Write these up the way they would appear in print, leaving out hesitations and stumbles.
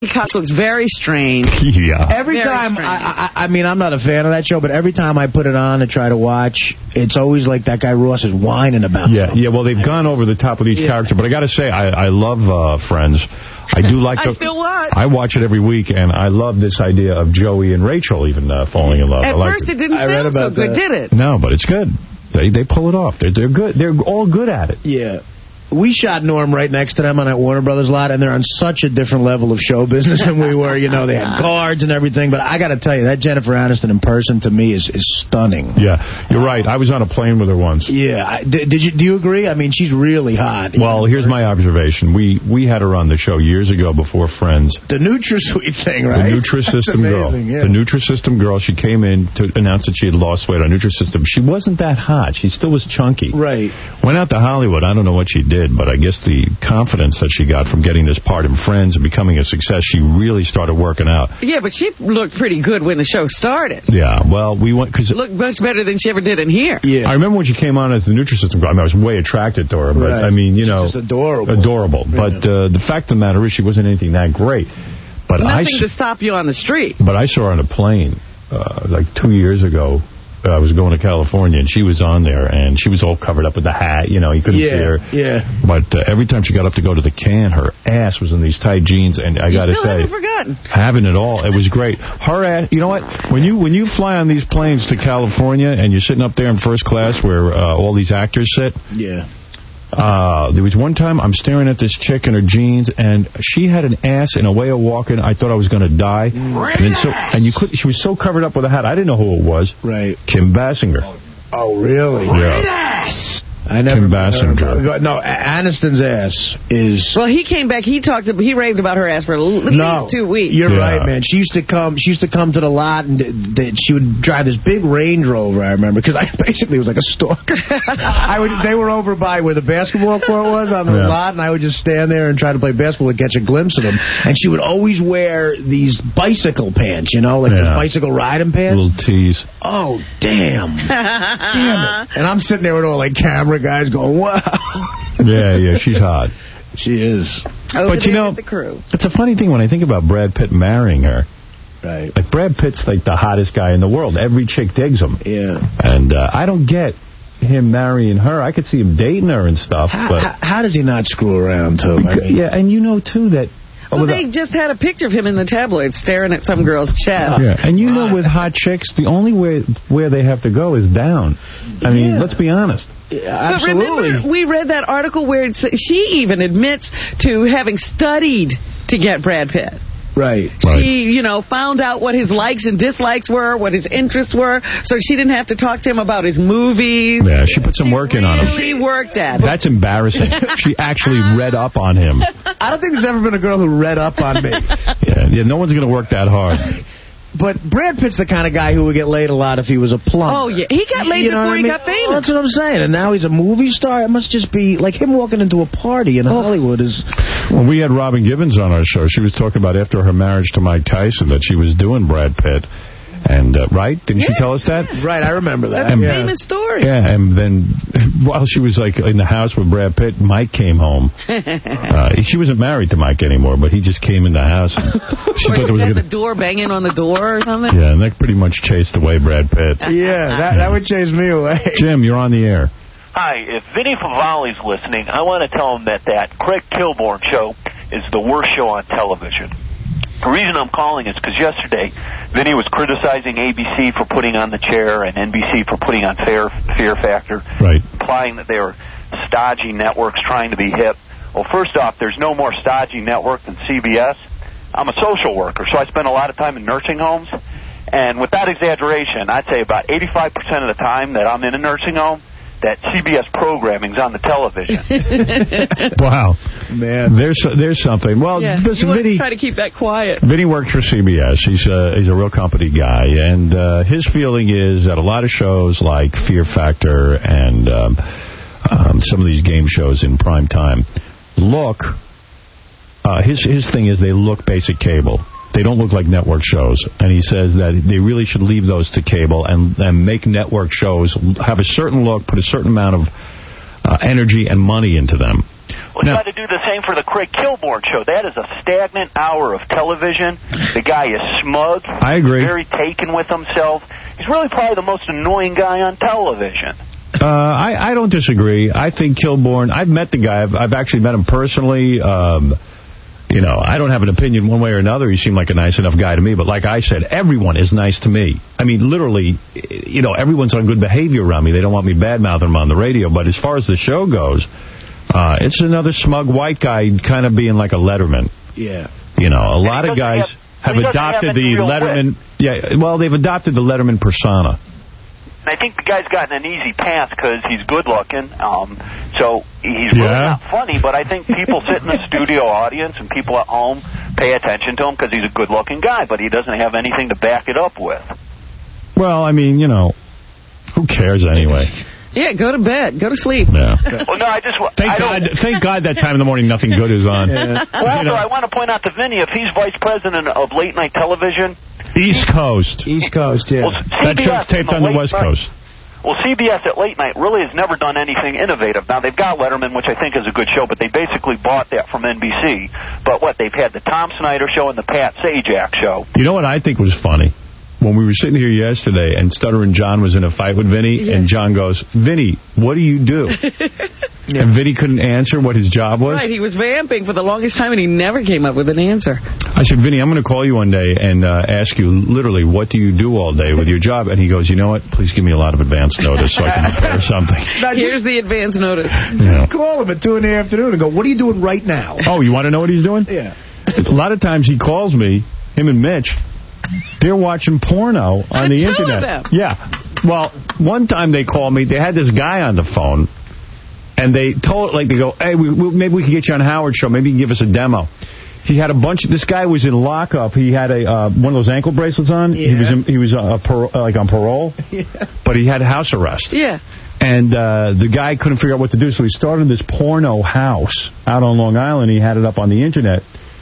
Cox looks very strange. Yeah. Every time, I mean, I'm not a fan of that show, but every time I put it on and try to watch, it's always like that guy Ross is whining about something. Yeah, well, they've gone over the top with each character, but I got to say, I love Friends. I do like I still watch. I watch it every week, and I love this idea of Joey and Rachel even falling in love. At first, it didn't sound so good, did it? No, but it's good. They pull it off. They're good. They're all good at it. Yeah. We shot Norm right next to them on that Warner Brothers lot, and they're on such a different level of show business than we were. You know, they had guards and everything. But I got to tell you, that Jennifer Aniston in person, to me, is stunning. Yeah, you're right. I was on a plane with her once. Yeah. Do you agree? I mean, she's really hot. Well, here's my observation. We had her on the show years ago before Friends. The NutraSweet thing, right? The Nutrisystem girl. Yeah. The Nutrisystem girl. She came in to announce that she had lost weight on Nutrisystem. She wasn't that hot. She still was chunky. Right. Went out to Hollywood. I don't know what she did, but I guess the confidence that she got from getting this part in Friends and becoming a success, she really started working out. Yeah, but she looked pretty good when the show started. Yeah, well, we went... Cause looked much better than she ever did in here. Yeah. I remember when she came on as the Nutrisystem girl. I mean, I was way attracted to her, but I mean, you know... She's just adorable. Adorable. But the fact of the matter is she wasn't anything that great. But Nothing to stop you on the street. But I saw her on a plane like 2 years ago. I was going to California, and she was on there, and she was all covered up with the hat. You know, you couldn't see her. Yeah. But every time she got up to go to the can, her ass was in these tight jeans, and I got to say, haven't forgotten. Having it all, it was great. Her ass, you know what? When you fly on these planes to California, and you're sitting up there in first class where all these actors sit. Yeah. There was one time I'm staring at this chick in her jeans, and she had an ass in a way of walking. I thought I was going to die. She was so covered up with a hat. I didn't know who it was. Right. Kim Basinger. Oh, really? Yeah. I never Kim Basinger. No, Aniston's ass is... Well, he came back. He raved about her ass for at least 2 weeks. You're right, man. She used to come to the lot, and she would drive this big Range Rover, I remember, because I basically was like a stalker. They were over by where the basketball court was on the lot, and I would just stand there and try to play basketball and catch a glimpse of them. And she would always wear these bicycle pants, you know, like those bicycle riding pants. Little tees. Oh, damn. Damn it. And I'm sitting there with all like camera guys going, wow. Yeah, she's hot. She is. But you know, the crew. It's a funny thing when I think about Brad Pitt marrying her. Right. Like, Brad Pitt's like the hottest guy in the world. Every chick digs him. Yeah. And I don't get him marrying her. I could see him dating her and stuff. How does he not screw around, too? I mean, yeah, and you know, too, that... Well, they just had a picture of him in the tabloids staring at some girl's chest. Yeah, and you know, with hot chicks, the only way where they have to go is down. I mean, let's be honest. Absolutely. But remember, we read that article where she even admits to having studied to get Brad Pitt. Right. She, you know, found out what his likes and dislikes were, what his interests were, so she didn't have to talk to him about his movies. Yeah, she put some work in on him. She worked at it. That's embarrassing. She actually read up on him. I don't think there's ever been a girl who read up on me. Yeah, no one's going to work that hard. But Brad Pitt's the kind of guy who would get laid a lot if he was a plumber. Oh, yeah. He got laid before he got famous. Well, that's what I'm saying. And now he's a movie star. It must just be like him walking into a party in Hollywood is... When we had Robin Gibbons on our show, she was talking about after her marriage to Mike Tyson that she was doing Brad Pitt. And, right? Didn't she tell us that? Right, I remember that. That's a famous story. Yeah, and then while she was, like, in the house with Brad Pitt, Mike came home. She wasn't married to Mike anymore, but he just came in the house. And she thought there was the door banging on the door or something? Yeah, and that pretty much chased away Brad Pitt. Yeah, that would chase me away. Jim, you're on the air. Hi, if Vinny Favale's listening, I want to tell him that Craig Kilborn show is the worst show on television. The reason I'm calling is because yesterday, Vinny was criticizing ABC for putting on The Chair and NBC for putting on Fear Factor, implying that they were stodgy networks trying to be hip. Well, first off, there's no more stodgy network than CBS. I'm a social worker, so I spend a lot of time in nursing homes. And with that exaggeration, I'd say about 85% of the time that I'm in a nursing home, that CBS programming's on the television. Wow. Man. There's something. Well, listen, Vinny... try to keep that quiet. Vinny works for CBS. He's a real company guy. And his feeling is that a lot of shows like Fear Factor and some of these game shows in prime time look... his thing is they look basic cable. They don't look like network shows. And he says that they really should leave those to cable and make network shows have a certain look, put a certain amount of energy and money into them. Well, try to do the same for the Craig Kilborn show. That is a stagnant hour of television. The guy is smug. I agree. He's very taken with himself. He's really probably the most annoying guy on television. I don't disagree. I think Kilborn, I've met the guy. I've actually met him personally. You know, I don't have an opinion one way or another. He seemed like a nice enough guy to me. But like I said, everyone is nice to me. I mean, literally, you know, everyone's on good behavior around me. They don't want me bad-mouthing them on the radio. But as far as the show goes, it's another smug white guy kind of being like a Letterman. Yeah. You know, a lot of guys have adopted the Letterman. Yeah, well, they've adopted the Letterman persona. I think the guy's gotten an easy pass because he's good-looking. So he's really not funny, but I think people sit in the studio audience and people at home pay attention to him because he's a good-looking guy, but he doesn't have anything to back it up with. Well, I mean, you know, who cares anyway? Yeah, go to bed. Go to sleep. Yeah. Well, no, Thank God that time in the morning nothing good is on. Yeah. Well, you know, I want to point out to Vinny, if he's vice president of late-night television... East Coast, yeah. Well, that show's taped on the West Coast. Well, CBS at late night really has never done anything innovative. Now, they've got Letterman, which I think is a good show, but they basically bought that from NBC. But they've had the Tom Snyder show and the Pat Sajak show. You know what I think was funny? When we were sitting here yesterday and Stuttering John was in a fight with Vinny, and John goes, Vinny, what do you do? And Vinny couldn't answer what his job was. Right, he was vamping for the longest time, and he never came up with an answer. I said, Vinny, I'm going to call you one day and ask you, literally, what do you do all day with your job? And he goes, you know what? Please give me a lot of advance notice so I can prepare something. Here's the advance notice. Just call him at 2 in the afternoon and go, what are you doing right now? Oh, you want to know what he's doing? Yeah. A lot of times he calls me, him and Mitch, they're watching porno on the internet. Them. Yeah. Well, one time they called me, they had this guy on the phone, and they told, they go, hey, maybe we can get you on Howard's show. Maybe you can give us a demo. He had a bunch of, this guy was in lockup. He had one of those ankle bracelets on. Yeah. He was on parole, but he had house arrest. Yeah. And the guy couldn't figure out what to do, so he started this porno house out on Long Island. He had it up on the internet.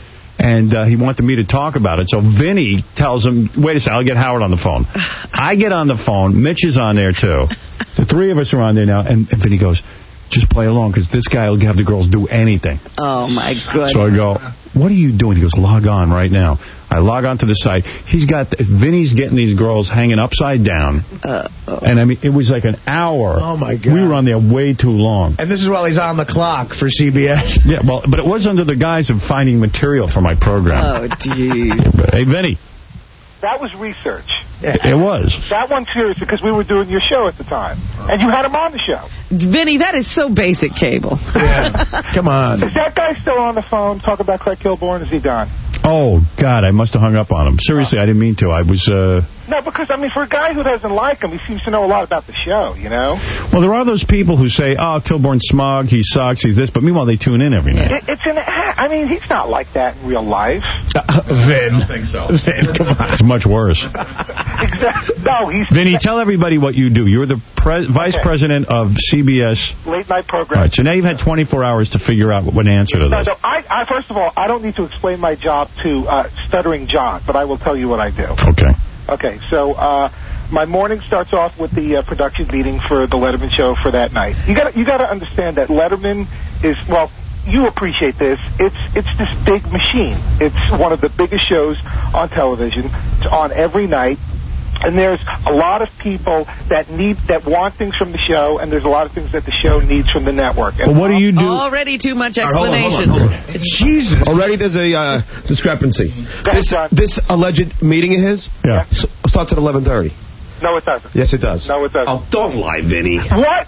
And he wanted me to talk about it. So Vinny tells him, wait a second, I'll get Howard on the phone. I get on the phone. Mitch is on there, too. The three of us are on there now. And Vinny goes, just play along, because this guy will have the girls do anything. Oh, my goodness. So I go, what are you doing? He goes, log on right now. I log on to the site. Vinny's getting these girls hanging upside down. And, I mean, it was like an hour. Oh, my God. We were on there way too long. And this is while he's on the clock for CBS. Yeah, well, but it was under the guise of finding material for my program. Oh, geez. Hey, Vinny. That was research. It was. That one's serious because we were doing your show at the time. And you had him on the show. Vinny, that is so basic, Cable. Yeah. Come on. Is that guy still on the phone talking about Craig Kilborn? Is he done? Oh, God, I must have hung up on him. Seriously, I didn't mean to. I was... No, because, I mean, for a guy who doesn't like him, he seems to know a lot about the show, you know? Well, there are those people who say, oh, Kilborn's smug, he sucks, he's this, but meanwhile, they tune in every night. I mean, he's not like that in real life. Vin. I don't think so. Vin, come on. It's much worse. Exactly. No, Vinny, tell everybody what you do. You're the vice president of CBS. Late night program. All right, so now you've had 24 hours to figure out what answer to this. No, I first of all, I don't need to explain my job to Stuttering John, but I will tell you what I do. Okay. Okay, so my morning starts off with the production meeting for the Letterman show for that night. You got to understand that Letterman is, well, you appreciate this. It's this big machine. It's one of the biggest shows on television. It's on every night. And there's a lot of people that want things from the show, and there's a lot of things that the show needs from the network. Well, what do you do? Already too much explanation. Hold on. Jesus. Already there's a discrepancy. This alleged meeting of his starts at 11:30. No, it doesn't. Yes, it does. No, it doesn't. Oh, don't lie, Vinny. What?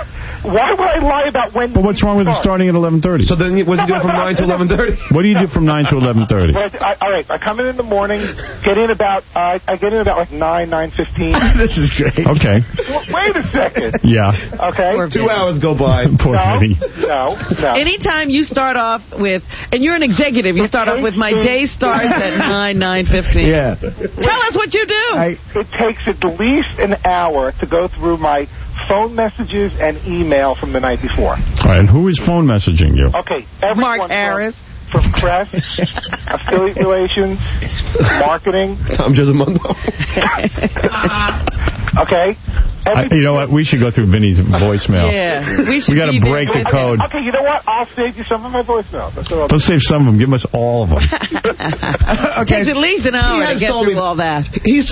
Why would I lie about when? But what's wrong with it starting at 11:30? So then, what's he doing from 9 to 11:30? What do you do from 9 to 11:30? All right, I come in the morning, get in about like 9:15. This is great. Okay. Wait a second. Yeah. Okay. 2 hours go by. Poor Vinny. No. Anytime you start off with, and you're an executive, you start off with my day starts at 9:15. Yeah. Tell us what you do. It takes at least an hour to go through my phone messages and email from the night before. All right, and who is phone messaging you? Okay, Mark Harris. From press, affiliate relations, marketing. Tom Giosumondo. Okay, You know what? We should go through Vinny's voicemail. Yeah. We got to break the code. Okay, you know what? I'll save you some of my voicemail. Don't save some of them. Give us all of them. It takes at least an hour to get through all that. He's